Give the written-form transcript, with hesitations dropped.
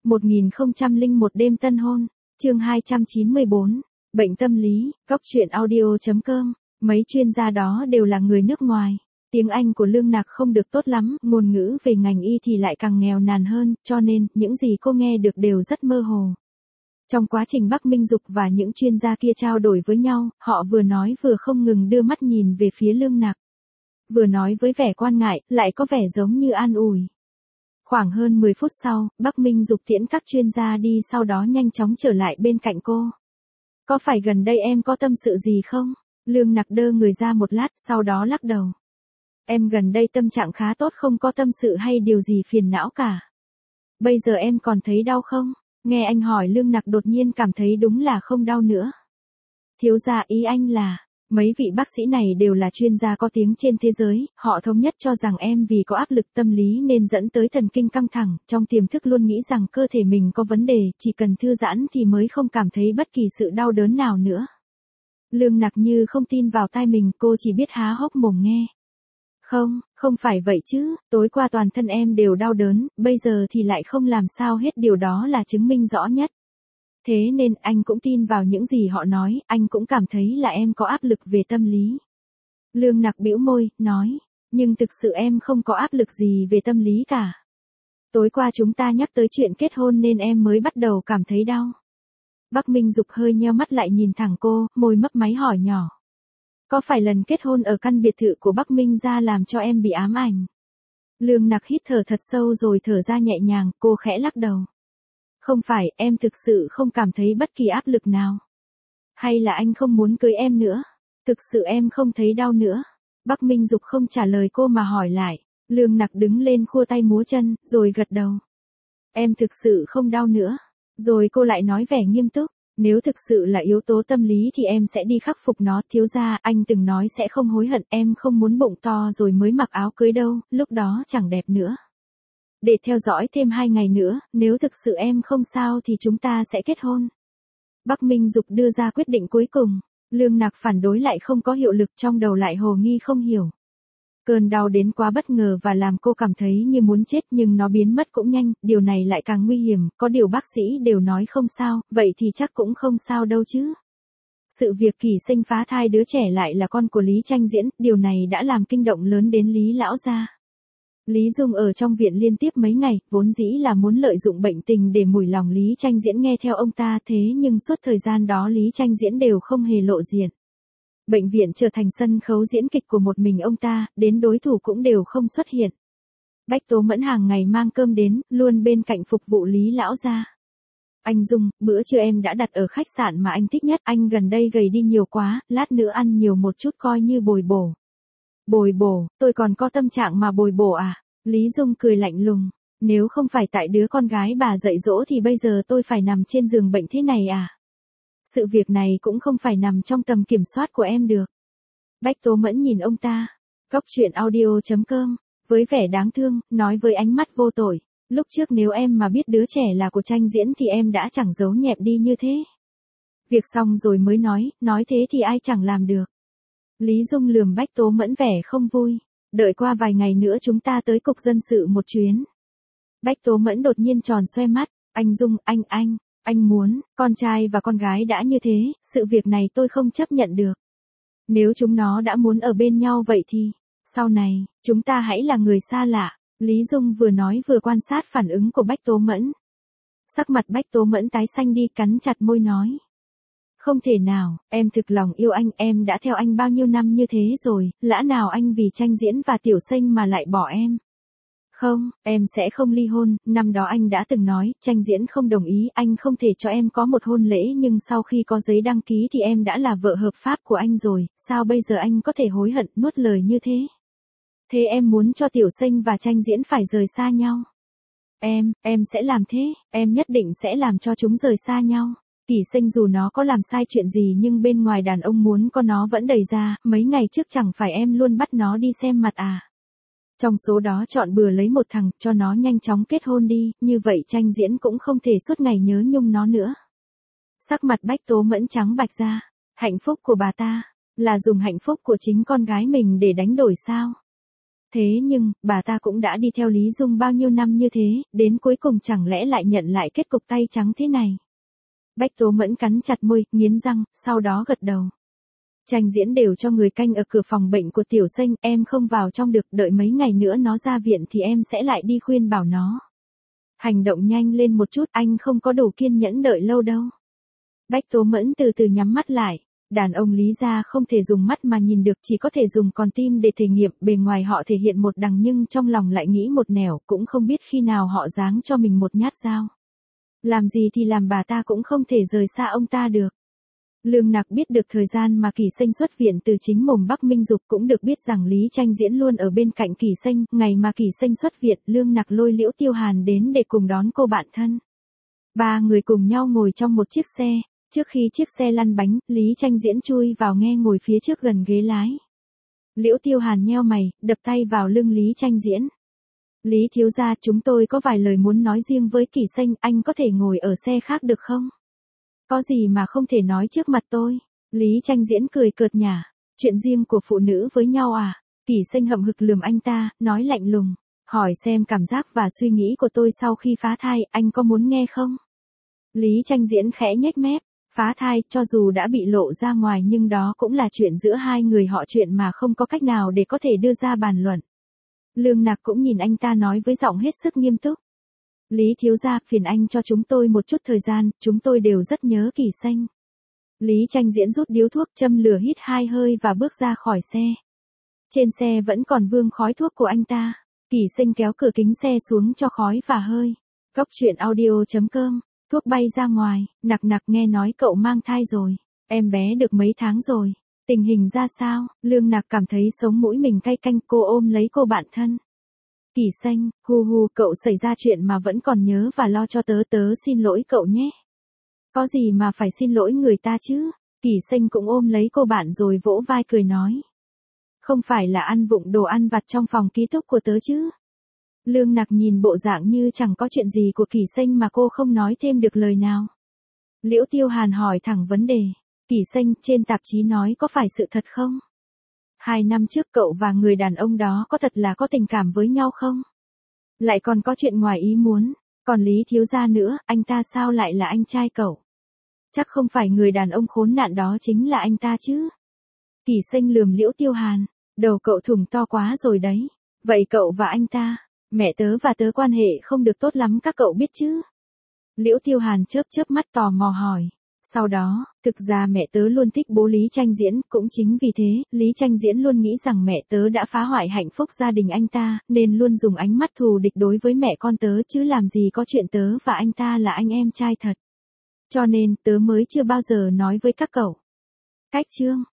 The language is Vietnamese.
1001 đêm tân hôn, chương 294, bệnh tâm lý, góc truyện audio.com, mấy chuyên gia đó đều là người nước ngoài. Tiếng Anh của Lương Nạc không được tốt lắm, ngôn ngữ về ngành y thì lại càng nghèo nàn hơn, cho nên, những gì cô nghe được đều rất mơ hồ. Trong quá trình Bắc Minh Dục và những chuyên gia kia trao đổi với nhau, họ vừa nói vừa không ngừng đưa mắt nhìn về phía Lương Nạc. Vừa nói với vẻ quan ngại, lại có vẻ giống như an ủi. Khoảng hơn 10 phút sau, Bắc Minh Dục tiễn các chuyên gia đi, sau đó nhanh chóng trở lại bên cạnh cô. Có phải gần đây em có tâm sự gì không? Lương Nạc đơ người ra một lát, sau đó lắc đầu. Em gần đây tâm trạng khá tốt, không có tâm sự hay điều gì phiền não cả. Bây giờ em còn thấy đau không? Nghe anh hỏi, Lương Nạc đột nhiên cảm thấy đúng là không đau nữa. Thiếu gia, ý anh là, mấy vị bác sĩ này đều là chuyên gia có tiếng trên thế giới, họ thống nhất cho rằng em vì có áp lực tâm lý nên dẫn tới thần kinh căng thẳng, trong tiềm thức luôn nghĩ rằng cơ thể mình có vấn đề, chỉ cần thư giãn thì mới không cảm thấy bất kỳ sự đau đớn nào nữa. Lương Nạc như không tin vào tai mình, cô chỉ biết há hốc mồm nghe. Không phải vậy chứ, tối qua toàn thân em đều đau đớn, bây giờ thì lại không làm sao hết, điều đó là chứng minh rõ nhất. Thế nên anh cũng tin vào những gì họ nói, anh cũng cảm thấy là em có áp lực về tâm lý. Lương Nạc bĩu môi, nói, nhưng thực sự em không có áp lực gì về tâm lý cả. Tối qua chúng ta nhắc tới chuyện kết hôn nên em mới bắt đầu cảm thấy đau. Bắc Minh Dục hơi nheo mắt lại nhìn thẳng cô, môi mấp máy hỏi nhỏ. Có phải lần kết hôn ở căn biệt thự của Bắc Minh gia làm cho em bị ám ảnh? Lương Nạc hít thở thật sâu rồi thở ra nhẹ nhàng, cô khẽ lắc đầu. Không phải, em thực sự không cảm thấy bất kỳ áp lực nào. Hay là anh không muốn cưới em nữa? Thực sự em không thấy đau nữa. Bắc Minh Dục không trả lời cô mà hỏi lại. Lương Nạc đứng lên khua tay múa chân, rồi gật đầu. Em thực sự không đau nữa. Rồi cô lại nói vẻ nghiêm túc. Nếu thực sự là yếu tố tâm lý thì em sẽ đi khắc phục nó. Thiếu gia, anh từng nói sẽ không hối hận, em không muốn bụng to rồi mới mặc áo cưới đâu, lúc đó chẳng đẹp nữa. Để theo dõi thêm 2 ngày nữa, nếu thực sự em không sao thì chúng ta sẽ kết hôn. Bắc Minh Dục đưa ra quyết định cuối cùng. Lương Nạc phản đối lại không có hiệu lực, trong đầu lại hồ nghi không hiểu. Cơn đau đến quá bất ngờ và làm cô cảm thấy như muốn chết, nhưng nó biến mất cũng nhanh, điều này lại càng nguy hiểm, có điều bác sĩ đều nói không sao, vậy thì chắc cũng không sao đâu chứ. Sự việc Kỳ Sinh phá thai đứa trẻ lại là con của Lý Tranh Diễn, điều này đã làm kinh động lớn đến Lý lão gia. Lý Dung ở trong viện liên tiếp mấy ngày, vốn dĩ là muốn lợi dụng bệnh tình để mủi lòng Lý Tranh Diễn nghe theo ông ta, thế nhưng suốt thời gian đó Lý Tranh Diễn đều không hề lộ diện. Bệnh viện trở thành sân khấu diễn kịch của một mình ông ta, đến đối thủ cũng đều không xuất hiện. Bách Tố Mẫn hàng ngày mang cơm đến, luôn bên cạnh phục vụ Lý lão gia. Anh Dung, bữa trưa em đã đặt ở khách sạn mà anh thích nhất, anh gần đây gầy đi nhiều quá, lát nữa ăn nhiều một chút coi như bồi bổ. Bồi bổ, tôi còn có tâm trạng mà bồi bổ à? Lý Dung cười lạnh lùng. Nếu không phải tại đứa con gái bà dạy dỗ thì bây giờ tôi phải nằm trên giường bệnh thế này à? Sự việc này cũng không phải nằm trong tầm kiểm soát của em được. Bách Tố Mẫn nhìn ông ta. Góc truyện audio.com. Với vẻ đáng thương, nói với ánh mắt vô tội. Lúc trước nếu em mà biết đứa trẻ là của Tranh Diễn thì em đã chẳng giấu nhẹm đi như thế. Việc xong rồi mới nói thế thì ai chẳng làm được. Lý Dung lườm Bách Tố Mẫn vẻ không vui. Đợi qua vài ngày nữa chúng ta tới cục dân sự một chuyến. Bách Tố Mẫn đột nhiên tròn xoe mắt. Anh Dung, anh muốn, con trai và con gái đã như thế, sự việc này tôi không chấp nhận được. Nếu chúng nó đã muốn ở bên nhau vậy thì, sau này, chúng ta hãy là người xa lạ. Lý Dung vừa nói vừa quan sát phản ứng của Bách Tố Mẫn. Sắc mặt Bách Tố Mẫn tái xanh đi, cắn chặt môi nói. Không thể nào, em thực lòng yêu anh, em đã theo anh bao nhiêu năm như thế rồi, lẽ nào anh vì Tranh Diễn và Tiểu Sinh mà lại bỏ em? Không, em sẽ không ly hôn, năm đó anh đã từng nói, Tranh Diễn không đồng ý, anh không thể cho em có một hôn lễ, nhưng sau khi có giấy đăng ký thì em đã là vợ hợp pháp của anh rồi, sao bây giờ anh có thể hối hận nuốt lời như thế? Thế em muốn cho Tiểu Sinh và Tranh Diễn phải rời xa nhau? Em sẽ làm thế, em nhất định sẽ làm cho chúng rời xa nhau. Kỳ Sinh dù nó có làm sai chuyện gì nhưng bên ngoài đàn ông muốn con nó vẫn đầy ra, mấy ngày trước chẳng phải em luôn bắt nó đi xem mặt à? Trong số đó chọn bừa lấy một thằng, cho nó nhanh chóng kết hôn đi, như vậy Tranh Diễn cũng không thể suốt ngày nhớ nhung nó nữa. Sắc mặt Bách Tố Mẫn trắng bạch ra. Hạnh phúc của bà ta, là dùng hạnh phúc của chính con gái mình để đánh đổi sao? Thế nhưng, bà ta cũng đã đi theo Lý Dung bao nhiêu năm như thế, đến cuối cùng chẳng lẽ lại nhận lại kết cục tay trắng thế này. Bách Tố Mẫn cắn chặt môi, nghiến răng, sau đó gật đầu. Tranh Diễn đều cho người canh ở cửa phòng bệnh của Tiểu Xanh, em không vào trong được, đợi mấy ngày nữa nó ra viện thì em sẽ lại đi khuyên bảo nó. Hành động nhanh lên một chút, anh không có đủ kiên nhẫn đợi lâu đâu. Bách Tố Mẫn từ từ nhắm mắt lại. Đàn ông Lý gia không thể dùng mắt mà nhìn được, chỉ có thể dùng con tim để thể nghiệm, bề ngoài họ thể hiện một đằng nhưng trong lòng lại nghĩ một nẻo, cũng không biết khi nào họ giáng cho mình một nhát dao. Làm gì thì làm, bà ta cũng không thể rời xa ông ta được. Lương Nặc biết được thời gian mà Kỳ Xanh xuất viện từ chính mồm Bắc Minh Dục, cũng được biết rằng Lý Tranh Diễn luôn ở bên cạnh Kỳ Xanh. Ngày mà Kỳ Xanh xuất viện, Lương Nặc lôi Liễu Tiêu Hàn đến để cùng đón cô bạn thân. Ba người cùng nhau ngồi trong một chiếc xe. Trước khi chiếc xe lăn bánh, Lý Tranh Diễn chui vào nghe ngồi phía trước gần ghế lái. Liễu Tiêu Hàn nheo mày, đập tay vào lưng Lý Tranh Diễn. Lý thiếu gia, chúng tôi có vài lời muốn nói riêng với Kỳ Xanh, anh có thể ngồi ở xe khác được không? Có gì mà không thể nói trước mặt tôi? Lý Tranh Diễn cười cợt nhả. Chuyện riêng của phụ nữ với nhau à? Kỳ Xanh hậm hực lườm anh ta, nói lạnh lùng. Hỏi xem cảm giác và suy nghĩ của tôi sau khi phá thai, anh có muốn nghe không? Lý Tranh Diễn khẽ nhếch mép. Phá thai, cho dù đã bị lộ ra ngoài nhưng đó cũng là chuyện giữa hai người họ, chuyện mà không có cách nào để có thể đưa ra bàn luận. Lương Nặc cũng nhìn anh ta nói với giọng hết sức nghiêm túc. Lý thiếu gia, phiền anh cho chúng tôi một chút thời gian, chúng tôi đều rất nhớ Kỳ Xanh. Lý Tranh Diễn rút điếu thuốc, châm lửa, hít 2 hơi và bước ra khỏi xe. Trên xe vẫn còn vương khói thuốc của anh ta. Kỳ Xanh kéo cửa kính xe xuống cho khói và hơi. Cốc truyện audio.com. Thuốc bay ra ngoài. Nặc nghe nói cậu mang thai rồi. Em bé được mấy tháng rồi. Tình hình ra sao? Lương Nặc cảm thấy sống mũi mình cay canh, cô ôm lấy cô bạn thân. Kỳ Xanh, hu, cậu xảy ra chuyện mà vẫn còn nhớ và lo cho tớ xin lỗi cậu nhé. Có gì mà phải xin lỗi người ta chứ? Kỳ Xanh cũng ôm lấy cô bạn rồi vỗ vai cười nói. Không phải là ăn vụng đồ ăn vặt trong phòng ký túc của tớ chứ? Lương Nặc nhìn bộ dạng như chẳng có chuyện gì của Kỳ Xanh mà cô không nói thêm được lời nào. Liễu Tiêu Hàn hỏi thẳng vấn đề. Kỳ Xanh, trên tạp chí nói có phải sự thật không? 2 năm trước cậu và người đàn ông đó có thật là có tình cảm với nhau không? Lại còn có chuyện ngoài ý muốn. Còn Lý thiếu gia nữa, anh ta sao lại là anh trai cậu? Chắc không phải người đàn ông khốn nạn đó chính là anh ta chứ? Kỳ Xanh lườm Liễu Tiêu Hàn. Đầu cậu thủng to quá rồi đấy. Vậy cậu và anh ta, mẹ tớ và tớ quan hệ không được tốt lắm các cậu biết chứ? Liễu Tiêu Hàn chớp mắt tò mò hỏi. Sau đó, thực ra mẹ tớ luôn thích bố Lý Tranh Diễn, cũng chính vì thế, Lý Tranh Diễn luôn nghĩ rằng mẹ tớ đã phá hoại hạnh phúc gia đình anh ta, nên luôn dùng ánh mắt thù địch đối với mẹ con tớ, chứ làm gì có chuyện tớ và anh ta là anh em trai thật. Cho nên, tớ mới chưa bao giờ nói với các cậu. Cách chương